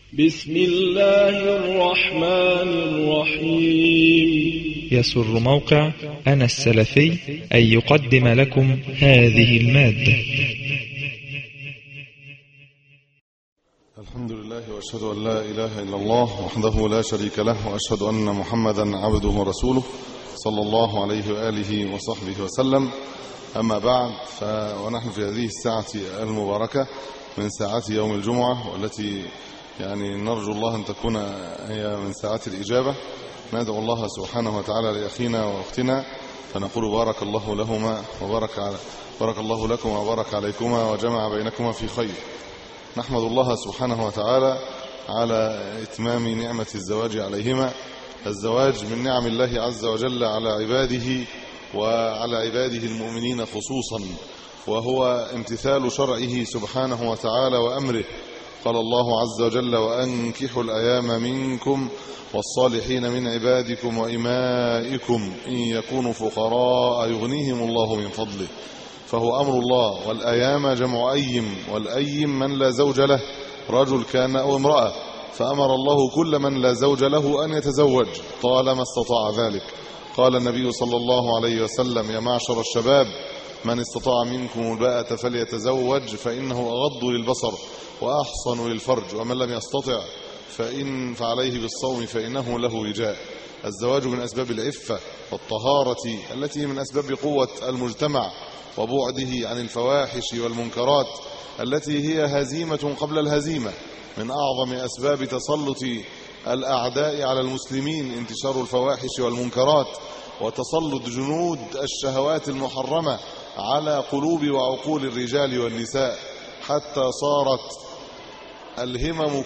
بسم الله الرحمن الرحيم. يسر موقع أنا السلفي أن يقدم لكم هذه المادة. الحمد لله وأشهد أن لا إله إلا الله وحده لا شريك له، وأشهد أن محمدا عبده ورسوله صلى الله عليه وآله وصحبه وسلم. أما بعد، ونحن في هذه الساعة المباركة من ساعات يوم الجمعة، والتي نرجو الله أن تكون هي من ساعات الإجابة. ندعو الله سبحانه وتعالى لأخينا وأختنا فنقول بارك الله لهما بارك الله لكم وبارك عليكما وجمع بينكما في خير. نحمد الله سبحانه وتعالى على إتمام نعمة الزواج عليهما. الزواج من نعم الله عز وجل على عباده وعلى عباده المؤمنين خصوصا، وهو امتثال شرعه سبحانه وتعالى وأمره. قال الله عز وجل: وأنكحوا الأيام منكم والصالحين من عبادكم وإمائكم إن يكونوا فقراء يغنيهم الله من فضله. فهو أمر الله، والأيام جمع أيم، والأيم من لا زوج له، رجل كان أو امرأة، فأمر الله كل من لا زوج له أن يتزوج طالما استطاع ذلك. قال النبي صلى الله عليه وسلم: يا معشر الشباب، من استطاع منكم الباءة فليتزوج فإنه أغض للبصر وأحصن للفرج، ومن لم يستطع فعليه بالصوم فإنه له وجاء. الزواج من أسباب العفة والطهارة، التي من أسباب قوة المجتمع وبعده عن الفواحش والمنكرات، التي هي هزيمة قبل الهزيمة. من أعظم أسباب تسلط الأعداء على المسلمين انتشار الفواحش والمنكرات، وتسلط جنود الشهوات المحرمة على قلوب وعقول الرجال والنساء، حتى صارت الهمم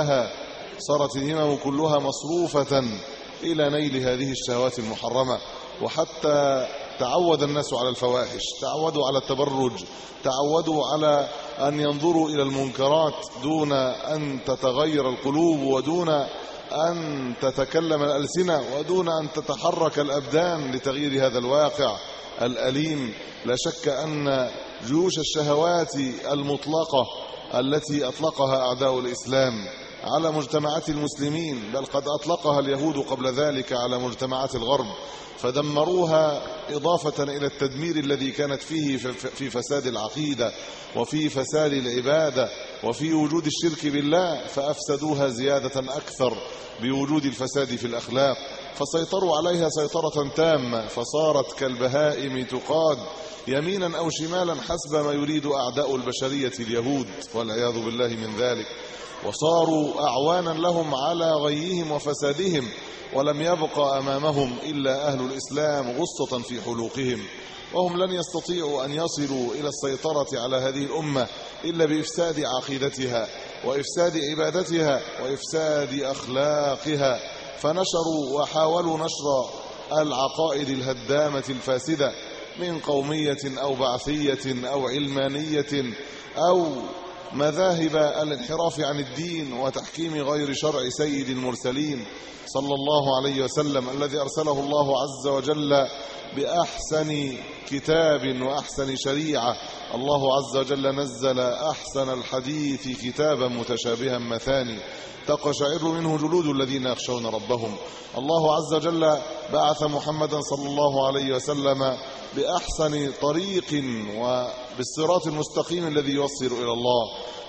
كلها مصروفة إلى نيل هذه الشهوات المحرمة. وحتى تعود الناس على الفواحش، تعودوا على التبرج، تعودوا على أن ينظروا إلى المنكرات دون أن تتغير القلوب، ودون أن تتكلم الألسنة، ودون أن تتحرك الأبدان لتغيير هذا الواقع الأليم. لا شك أن جيوش الشهوات المطلقة التي أطلقها أعداء الإسلام على مجتمعات المسلمين، بل قد أطلقها اليهود قبل ذلك على مجتمعات الغرب، فدمروها إضافة إلى التدمير الذي كانت فيه في فساد العقيدة وفي فساد العبادة وفي وجود الشرك بالله، فأفسدوها زيادة أكثر بوجود الفساد في الأخلاق، فسيطروا عليها سيطرة تامة، فصارت كالبهائم تقاد يمينا أو شمالا حسب ما يريد أعداء البشرية اليهود والعياذ بالله من ذلك، وصاروا أعوانا لهم على غيهم وفسادهم، ولم يبق أمامهم إلا أهل الإسلام غصة في حلوقهم. وهم لن يستطيعوا أن يصلوا إلى السيطرة على هذه الأمة إلا بإفساد عقيدتها وإفساد عبادتها وإفساد أخلاقها، فنشروا وحاولوا نشر العقائد الهدامة الفاسدة من قومية أو بعثية أو علمانية أو مذاهب الانحراف عن الدين وتحكيم غير شرع سيد المرسلين صلى الله عليه وسلم، الذي أرسله الله عز وجل بأحسن كتاب وأحسن شريعة. الله عز وجل نزل أحسن الحديث كتابا متشابها مثاني تقشعر منه جلود الذين يخشون ربهم. الله عز وجل بعث محمدا صلى الله عليه وسلم بأحسن طريق وبالصراط المستقيم الذي يوصل إلى الله.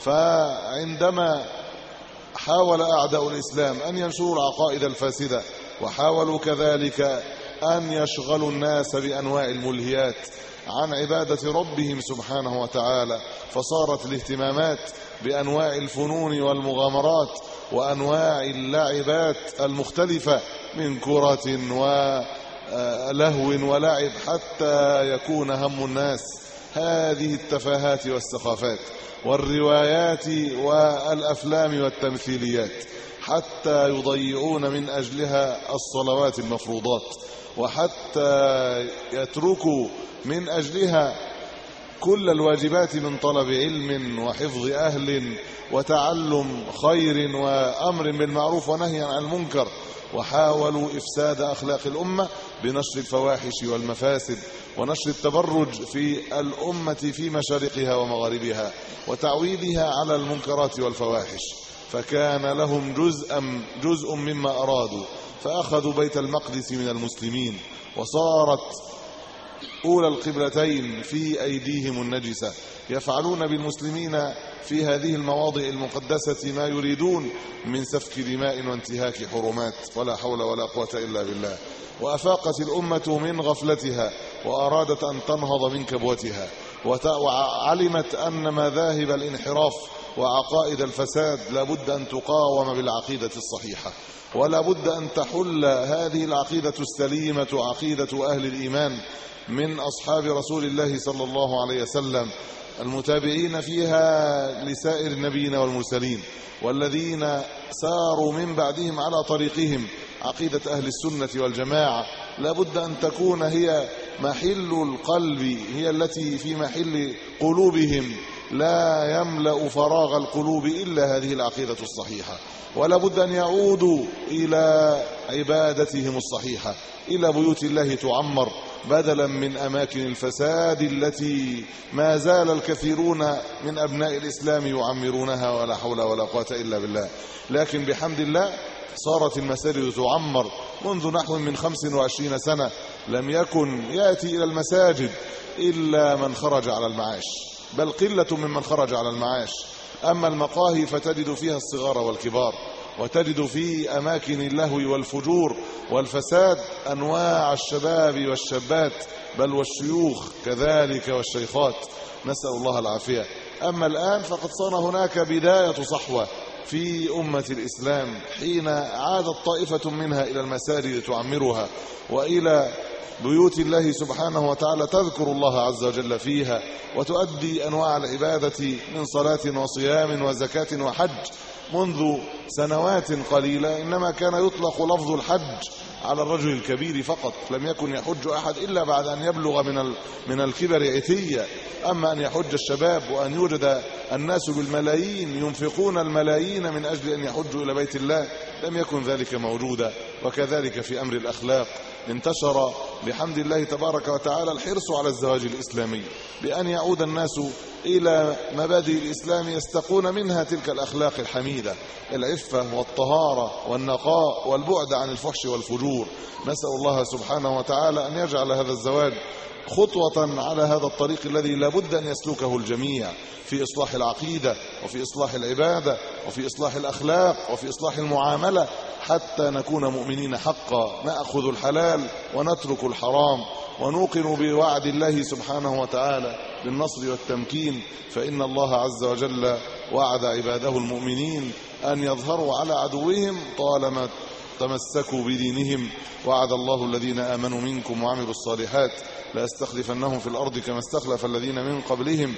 فعندما حاول أعداء الإسلام أن ينشروا العقائد الفاسدة، وحاولوا كذلك أن يشغلوا الناس بأنواع الملهيات عن عبادة ربهم سبحانه وتعالى، فصارت الاهتمامات بأنواع الفنون والمغامرات وأنواع اللعبات المختلفة من كرة ولهو ولعب، حتى يكون هم الناس هذه التفاهات والسخافات والروايات والأفلام والتمثيليات، حتى يضيعون من أجلها الصلوات المفروضات، وحتى يتركوا من أجلها كل الواجبات من طلب علم وحفظ أهل وتعلم خير وأمر بالمعروف ونهي عن المنكر. وحاولوا إفساد أخلاق الأمة بنشر الفواحش والمفاسد ونشر التبرج في الأمة في مشارقها ومغاربها وتعويدها على المنكرات والفواحش. فكان لهم جزء مما أرادوا، فأخذوا بيت المقدس من المسلمين، وصارت أولى القبلتين في أيديهم النجسة، يفعلون بالمسلمين في هذه المواضع المقدسة ما يريدون من سفك دماء وانتهاك حرمات، ولا حول ولا قوة إلا بالله. وأفاقت الأمة من غفلتها وأرادت أن تنهض من كبوتها، وعلمت أن مذاهب الانحراف وعقائد الفساد لابد أن تقاوم بالعقيدة الصحيحة، ولا بد أن تحل هذه العقيدة السليمة عقيدة أهل الإيمان من أصحاب رسول الله صلى الله عليه وسلم المتابعين فيها لسائر النبيين والمرسلين، والذين ساروا من بعدهم على طريقهم. عقيدة أهل السنة والجماعة لابد أن تكون هي محل القلب، هي التي في محل قلوبهم، لا يملأ فراغ القلوب إلا هذه العقيدة الصحيحة. ولا بد أن يعودوا إلى عبادتهم الصحيحة، إلى بيوت الله تعمر، بدلا من أماكن الفساد التي ما زال الكثيرون من أبناء الإسلام يعمرونها، ولا حول ولا قوة إلا بالله. لكن بحمد الله صارت المساجد تعمر منذ نحو من 25 سنة. لم يكن يأتي إلى المساجد إلا من خرج على المعاش، بل قلة ممن خرج على المعاش. أما المقاهي فتجد فيها الصغار والكبار، وتجد في أماكن اللهو والفجور والفساد أنواع الشباب والشابات، بل والشيوخ كذلك والشيخات، نسأل الله العافية. أما الآن فقد صار هناك بداية صحوة في أمة الإسلام، حين عادت طائفة منها إلى المساجد تعمرها، وإلى بيوت الله سبحانه وتعالى تذكر الله عز وجل فيها، وتؤدي أنواع العبادة من صلاة وصيام وزكاة وحج. منذ سنوات قليلة إنما كان يطلق لفظ الحج على الرجل الكبير فقط، لم يكن يحج أحد إلا بعد أن يبلغ من الكبر عتية. أما أن يحج الشباب وأن يوجد الناس بالملايين ينفقون الملايين من أجل أن يحجوا إلى بيت الله، لم يكن ذلك موجودا. وكذلك في أمر الأخلاق انتشر بحمد الله تبارك وتعالى الحرص على الزواج الإسلامي، بأن يعود الناس إلى مبادئ الإسلام يستقون منها تلك الأخلاق الحميدة، العفة والطهارة والنقاء والبعد عن الفحش والفجور. نسأل الله سبحانه وتعالى أن يجعل هذا الزواج خطوة على هذا الطريق الذي لابد أن يسلكه الجميع في إصلاح العقيدة، وفي إصلاح العبادة، وفي إصلاح الأخلاق، وفي إصلاح المعاملة، حتى نكون مؤمنين حقا، نأخذ الحلال ونترك الحرام، ونوقن بوعد الله سبحانه وتعالى بالنصر والتمكين. فإن الله عز وجل وعد عباده المؤمنين أن يظهروا على عدوهم طالما تمسكوا بدينهم. وعد الله الذين آمنوا منكم وعملوا الصالحات ليستخلفنهم في الأرض كما استخلف الذين من قبلهم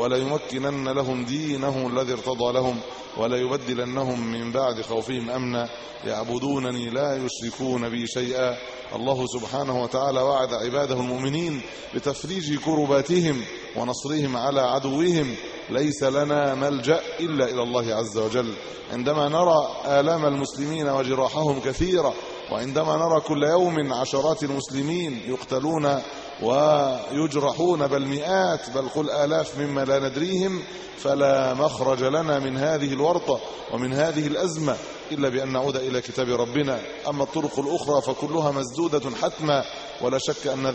وليمكنن لهم دينهم الذي ارتضى لهم وليبدلنهم من بعد خوفهم أمنا يعبدونني لا يشركون بي شيئا. الله سبحانه وتعالى وعد عباده المؤمنين بتفريج كرباتهم ونصرهم على عدوهم. ليس لنا ملجأ إلا إلى الله عز وجل. عندما نرى آلام المسلمين وجراحهم كثيرة، وعندما نرى كل يوم عشرات المسلمين يقتلون ويجرحون بل مئات بل قل آلاف مما لا ندريهم، فلا مخرج لنا من هذه الورطة ومن هذه الأزمة إلا بأن نعود إلى كتاب ربنا. أما الطرق الأخرى فكلها مسدودة حتما، ولا شك أن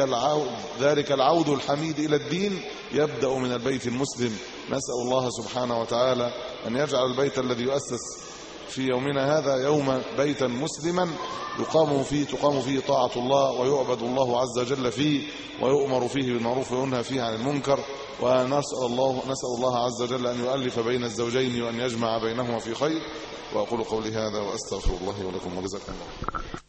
ذلك العود الحميد إلى الدين يبدأ من البيت المسلم. نسأل الله سبحانه وتعالى أن يجعل البيت الذي يؤسس في يومنا هذا يوم بيتا مسلما تقام فيه طاعة الله ويعبد الله عز وجل فيه ويؤمر فيه بالمعروف وينهى فيه عن المنكر. ونسأل الله عز وجل أن يؤلف بين الزوجين وأن يجمع بينهما في خير. وأقول قولي هذا وأستغفر الله ولكم وجزاكم الله.